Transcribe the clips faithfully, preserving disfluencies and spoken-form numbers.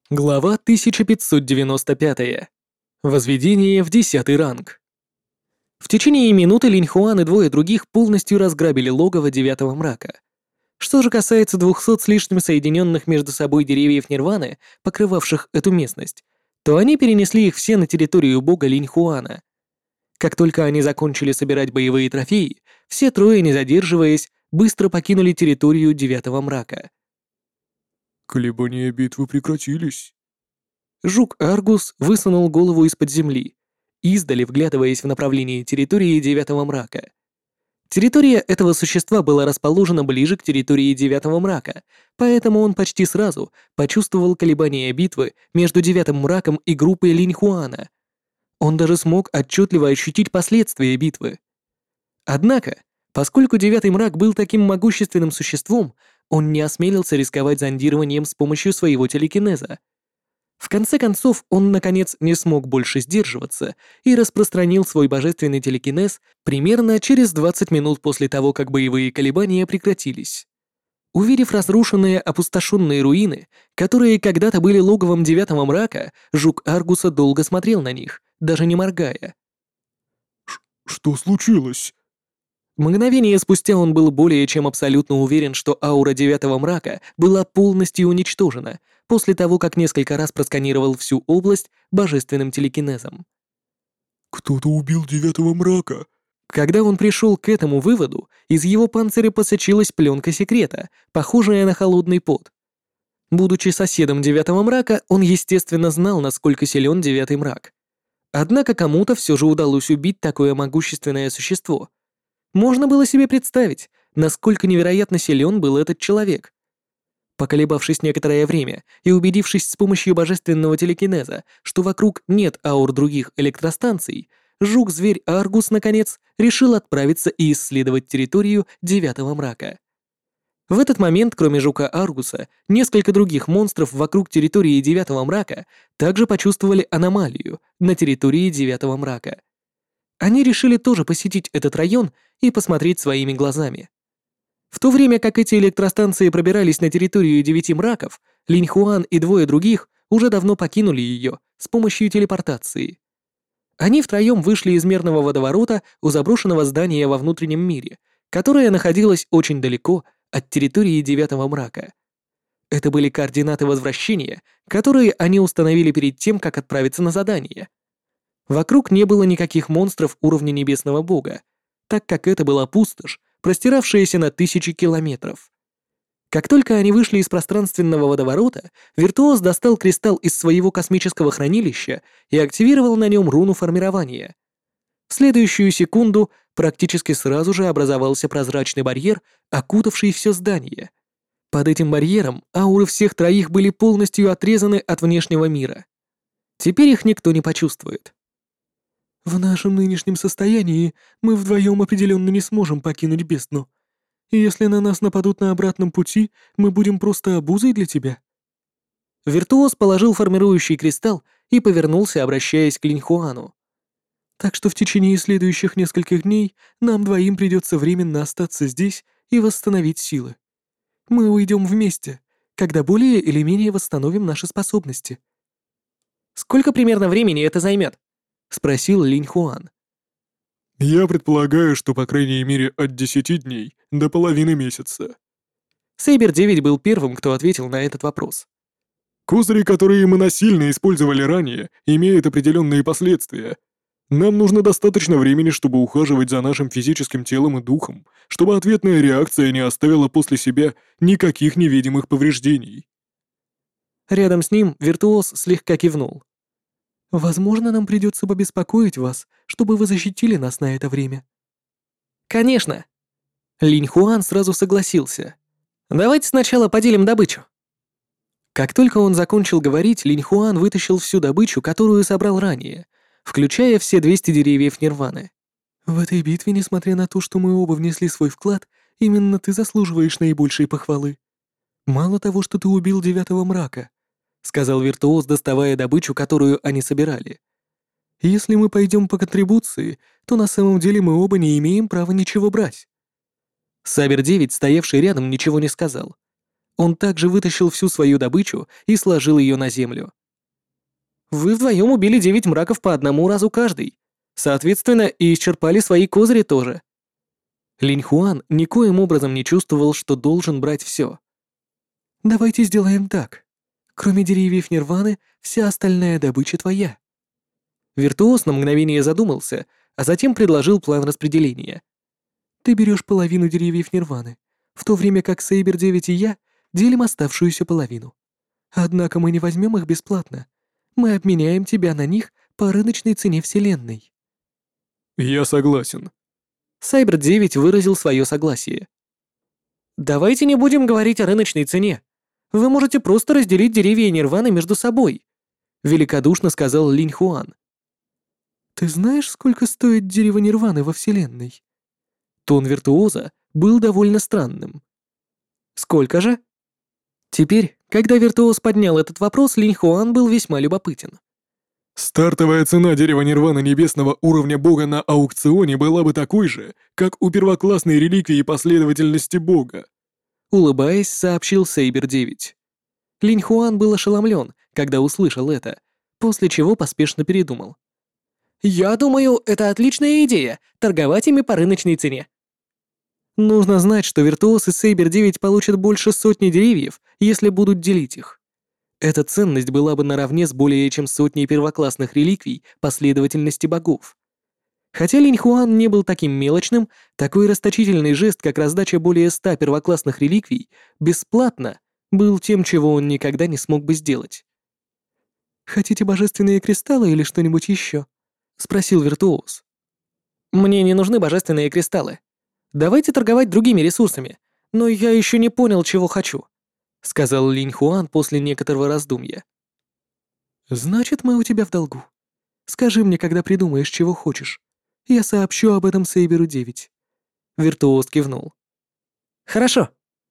Глава тысяча пятьсот девяносто пять. Возведение в десятый ранг. В течение минуты Линь Хуан и двое других полностью разграбили логово Девятого Мрака. Что же касается двухсот с лишним соединенных между собой деревьев Нирваны, покрывавших эту местность, то они перенесли их все на территорию бога Линь Хуана. Как только они закончили собирать боевые трофеи, все трое, не задерживаясь, быстро покинули территорию Девятого Мрака. Колебания битвы прекратились. Жук Аргус высунул голову из-под земли, издали вглядываясь в направлении территории Девятого Мрака. Территория этого существа была расположена ближе к территории Девятого Мрака, поэтому он почти сразу почувствовал колебания битвы между Девятым Мраком и группой Линь Хуана. Он даже смог отчетливо ощутить последствия битвы. Однако, поскольку Девятый Мрак был таким могущественным существом, он не осмелился рисковать зондированием с помощью своего телекинеза. В конце концов, он, наконец, не смог больше сдерживаться и распространил свой божественный телекинез примерно через двадцать минут после того, как боевые колебания прекратились. Увидев разрушенные, опустошенные руины, которые когда-то были логовом Девятого Мрака, жук Аргуса долго смотрел на них, даже не моргая. Что случилось? Мгновение спустя он был более чем абсолютно уверен, что аура Девятого Мрака была полностью уничтожена после того, как несколько раз просканировал всю область божественным телекинезом. Кто-то убил Девятого Мрака. Когда он пришел к этому выводу, из его панциря посочилась пленка секрета, похожая на холодный пот. Будучи соседом Девятого Мрака, он, естественно, знал, насколько силен Девятый Мрак. Однако кому-то все же удалось убить такое могущественное существо. Можно было себе представить, насколько невероятно силен был этот человек. Поколебавшись некоторое время и убедившись с помощью божественного телекинеза, что вокруг нет аур других электростанций, жук-зверь Аргус, наконец, решил отправиться и исследовать территорию Девятого Мрака. В этот момент, кроме жука Аргуса, несколько других монстров вокруг территории Девятого Мрака также почувствовали аномалию на территории Девятого Мрака. Они решили тоже посетить этот район и посмотреть своими глазами. В то время как эти электростанции пробирались на территорию Девяти Мраков, Линь Хуан и двое других уже давно покинули ее с помощью телепортации. Они втроем вышли из мерного водоворота у заброшенного здания во внутреннем мире, которое находилось очень далеко от территории Девятого Мрака. Это были координаты возвращения, которые они установили перед тем, как отправиться на задание. Вокруг не было никаких монстров уровня Небесного Бога, так как это была пустошь, простиравшаяся на тысячи километров. Как только они вышли из пространственного водоворота, Виртуоз достал кристалл из своего космического хранилища и активировал на нем руну формирования. В следующую секунду практически сразу же образовался прозрачный барьер, окутавший все здание. Под этим барьером ауры всех троих были полностью отрезаны от внешнего мира. Теперь их никто не почувствует. В нашем нынешнем состоянии мы вдвоем определенно не сможем покинуть бездну. И если на нас нападут на обратном пути, мы будем просто обузой для тебя. Виртуоз положил формирующий кристалл и повернулся, обращаясь к Линь Хуану. Так что в течение следующих нескольких дней нам двоим придется временно остаться здесь и восстановить силы. Мы уйдем вместе, когда более или менее восстановим наши способности. Сколько примерно времени это займет? Спросил Линь Хуан. Я предполагаю, что по крайней мере от десяти дней до половины месяца. Сейбер девять был первым, кто ответил на этот вопрос. Козыри, которые мы насильно использовали ранее, имеют определенные последствия. Нам нужно достаточно времени, чтобы ухаживать за нашим физическим телом и духом, чтобы ответная реакция не оставила после себя никаких невидимых повреждений. Рядом с ним Виртуоз слегка кивнул. Возможно, нам придется побеспокоить вас, чтобы вы защитили нас на это время. Конечно. Линь Хуан сразу согласился. Давайте сначала поделим добычу. Как только он закончил говорить, Линь Хуан вытащил всю добычу, которую собрал ранее, включая все двести деревьев Нирваны. В этой битве, несмотря на то, что мы оба внесли свой вклад, именно ты заслуживаешь наибольшей похвалы. Мало того, что ты убил Девятого Мрака, сказал Виртуоз, доставая добычу, которую они собирали. Если мы пойдем по контрибуции, то на самом деле мы оба не имеем права ничего брать. Сабер девять, стоявший рядом, ничего не сказал. Он также вытащил всю свою добычу и сложил ее на землю. Вы вдвоем убили девять мраков по одному разу каждый. Соответственно, и исчерпали свои козыри тоже. Линь Хуан никоим образом не чувствовал, что должен брать все. Давайте сделаем так. Кроме деревьев Нирваны, вся остальная добыча твоя. Виртуоз на мгновение задумался, а затем предложил план распределения. Ты берешь половину деревьев Нирваны, в то время как Сейбер девять и я делим оставшуюся половину. Однако мы не возьмем их бесплатно. Мы обменяем тебя на них по рыночной цене Вселенной. Я согласен. Сайбер девять выразил свое согласие. Давайте не будем говорить о рыночной цене. Вы можете просто разделить деревья Нирваны между собой, великодушно сказал Линь Хуан. Ты знаешь, сколько стоит дерево Нирваны во Вселенной? Тон виртуоза был довольно странным. Сколько же? Теперь, когда виртуоз поднял этот вопрос, Линь Хуан был весьма любопытен. Стартовая цена дерева Нирваны небесного уровня бога на аукционе была бы такой же, как у первоклассной реликвии последовательности бога. Улыбаясь, сообщил Сейбер девять. Линь Хуан был ошеломлен, когда услышал это, после чего поспешно передумал. «Я думаю, это отличная идея — торговать ими по рыночной цене». Нужно знать, что виртуоз и Сейбер девять получат больше сотни деревьев, если будут делить их. Эта ценность была бы наравне с более чем сотней первоклассных реликвий последовательности богов. Хотя Линь Хуан не был таким мелочным, такой расточительный жест, как раздача более ста первоклассных реликвий, бесплатно был тем, чего он никогда не смог бы сделать. «Хотите божественные кристаллы или что-нибудь еще?» — спросил виртуоз. «Мне не нужны божественные кристаллы. Давайте торговать другими ресурсами, но я еще не понял, чего хочу», — сказал Линь Хуан после некоторого раздумья. «Значит, мы у тебя в долгу. Скажи мне, когда придумаешь, чего хочешь. Я сообщу об этом Сейберу девять». Виртуоз кивнул. «Хорошо».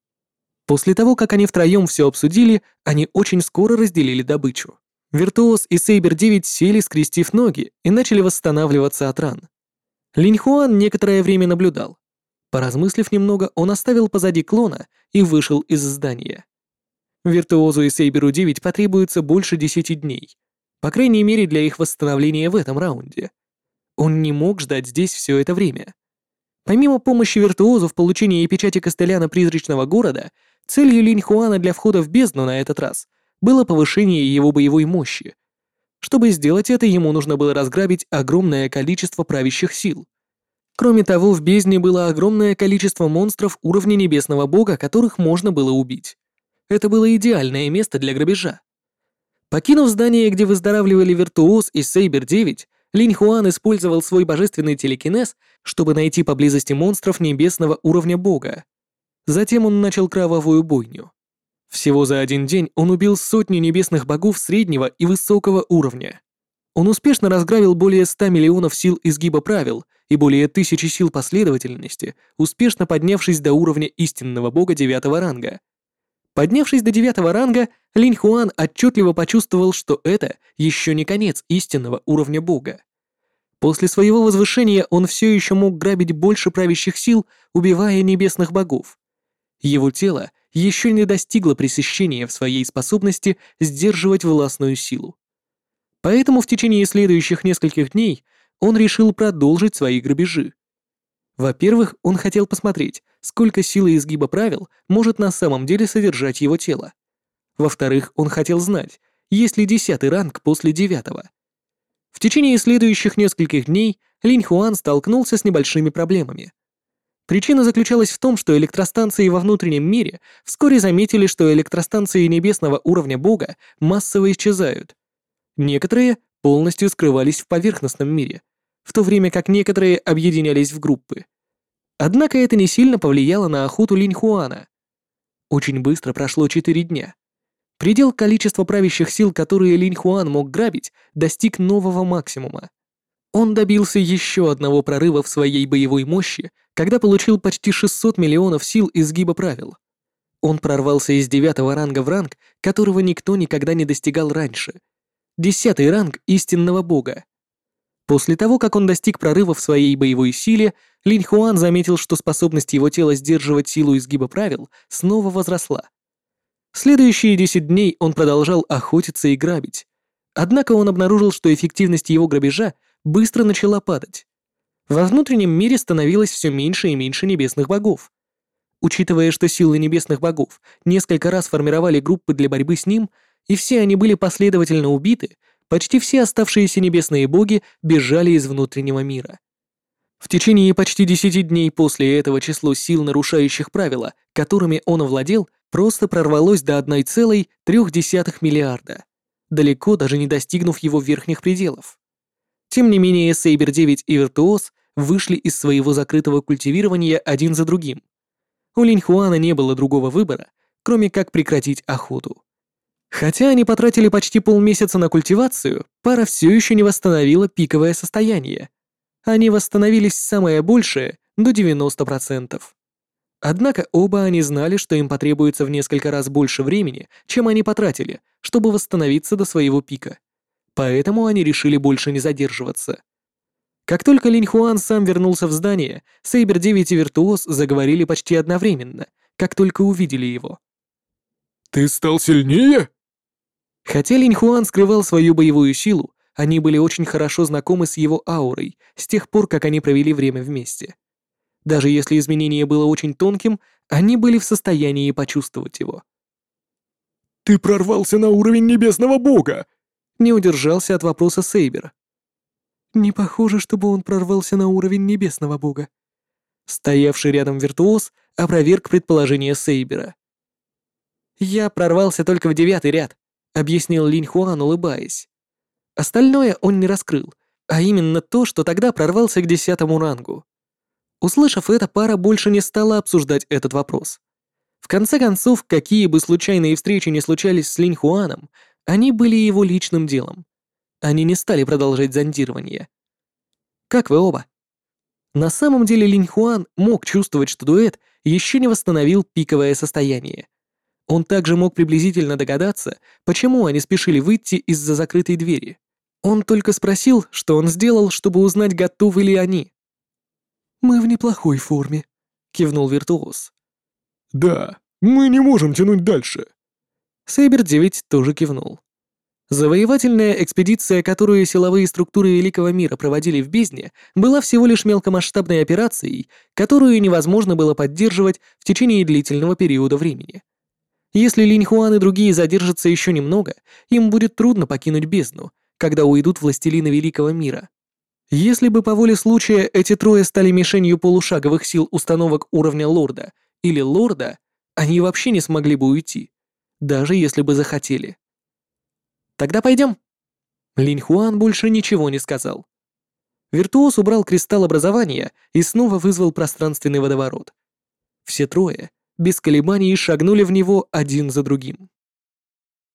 После того, как они втроем все обсудили, они очень скоро разделили добычу. Виртуоз и Сейбер девять сели, скрестив ноги, и начали восстанавливаться от ран. Линь Хуан некоторое время наблюдал. Поразмыслив немного, он оставил позади клона и вышел из здания. Виртуозу и Сейберу девять потребуется больше десяти дней. По крайней мере, для их восстановления в этом раунде. Он не мог ждать здесь все это время. Помимо помощи Виртуозу в получении печати Костеляна Призрачного Города, целью Линь Хуана для входа в бездну на этот раз было повышение его боевой мощи. Чтобы сделать это, ему нужно было разграбить огромное количество правящих сил. Кроме того, в бездне было огромное количество монстров уровня Небесного Бога, которых можно было убить. Это было идеальное место для грабежа. Покинув здание, где выздоравливали Виртуоз и Сейбер девять, Линь Хуан использовал свой божественный телекинез, чтобы найти поблизости монстров небесного уровня Бога. Затем он начал кровавую бойню. Всего за один день он убил сотни небесных богов среднего и высокого уровня. Он успешно разграбил более ста миллионов сил изгиба правил и более тысячи сил последовательности, успешно поднявшись до уровня истинного бога девятого ранга. Поднявшись до девятого ранга, Линь Хуан отчетливо почувствовал, что это еще не конец истинного уровня бога. После своего возвышения он все еще мог грабить больше правящих сил, убивая небесных богов. Его тело еще не достигло пресыщения в своей способности сдерживать властную силу. Поэтому в течение следующих нескольких дней он решил продолжить свои грабежи. Во-первых, он хотел посмотреть, сколько силы изгиба правил может на самом деле содержать его тело. Во-вторых, он хотел знать, есть ли десятый ранг после девятого. В течение следующих нескольких дней Линь Хуан столкнулся с небольшими проблемами. Причина заключалась в том, что электростанции во внутреннем мире вскоре заметили, что электростанции небесного уровня бога массово исчезают. Некоторые полностью скрывались в поверхностном мире, в то время как некоторые объединялись в группы. Однако это не сильно повлияло на охоту Линь Хуана. Очень быстро прошло четыре дня. Предел количества правящих сил, которые Линь Хуан мог грабить, достиг нового максимума. Он добился еще одного прорыва в своей боевой мощи, когда получил почти шестьсот миллионов сил изгиба правил. Он прорвался из девятого ранга в ранг, которого никто никогда не достигал раньше. Десятый ранг истинного бога. После того, как он достиг прорыва в своей боевой силе, Линь Хуан заметил, что способность его тела сдерживать силу изгиба правил снова возросла. следующие десять дней он продолжал охотиться и грабить. Однако он обнаружил, что эффективность его грабежа быстро начала падать. Во внутреннем мире становилось все меньше и меньше небесных богов. Учитывая, что силы небесных богов несколько раз формировали группы для борьбы с ним, и все они были последовательно убиты, почти все оставшиеся небесные боги бежали из внутреннего мира. В течение почти десяти дней после этого число сил, нарушающих правила, которыми он овладел, просто прорвалось до одной целой трёх десятых миллиарда, далеко даже не достигнув его верхних пределов. Тем не менее, Сейбер девять и Виртуоз вышли из своего закрытого культивирования один за другим. У Линьхуана не было другого выбора, кроме как прекратить охоту. Хотя они потратили почти полмесяца на культивацию, пара все еще не восстановила пиковое состояние. Они восстановились самое большее до девяноста процентов. Однако оба они знали, что им потребуется в несколько раз больше времени, чем они потратили, чтобы восстановиться до своего пика. Поэтому они решили больше не задерживаться. Как только Линьхуан сам вернулся в здание, Сейбер девять и Виртуоз заговорили почти одновременно, как только увидели его. «Ты стал сильнее?» Хотя Линьхуан скрывал свою боевую силу, они были очень хорошо знакомы с его аурой с тех пор, как они провели время вместе. Даже если изменение было очень тонким, они были в состоянии почувствовать его. «Ты прорвался на уровень небесного бога!» Не удержался от вопроса Сейбер. Не похоже, чтобы он прорвался на уровень небесного бога. Стоявший рядом Виртуоз опроверг предположение Сейбера. «Я прорвался только в девятый ряд», — объяснил Линьхуан, улыбаясь. Остальное он не раскрыл, а именно то, что тогда прорвался к десятому рангу. Услышав это, пара больше не стала обсуждать этот вопрос. В конце концов, какие бы случайные встречи ни случались с Линьхуаном, они были его личным делом. Они не стали продолжать зондирование. «Как вы оба?» На самом деле Линьхуан мог чувствовать, что дуэт еще не восстановил пиковое состояние. Он также мог приблизительно догадаться, почему они спешили выйти из-за закрытой двери. Он только спросил, что он сделал, чтобы узнать, готовы ли они. «Мы в неплохой форме», — кивнул Виртуоз. «Да, мы не можем тянуть дальше». Сейбер девять тоже кивнул. Завоевательная экспедиция, которую силовые структуры Великого Мира проводили в бездне, была всего лишь мелкомасштабной операцией, которую невозможно было поддерживать в течение длительного периода времени. Если Линьхуан и другие задержатся еще немного, им будет трудно покинуть бездну, когда уйдут властелины Великого Мира. Если бы по воле случая эти трое стали мишенью полушаговых сил установок уровня Лорда или Лорда, они вообще не смогли бы уйти, даже если бы захотели. «Тогда пойдем». Линьхуан больше ничего не сказал. Виртуоз убрал кристалл образования и снова вызвал пространственный водоворот. Все трое без колебаний шагнули в него один за другим.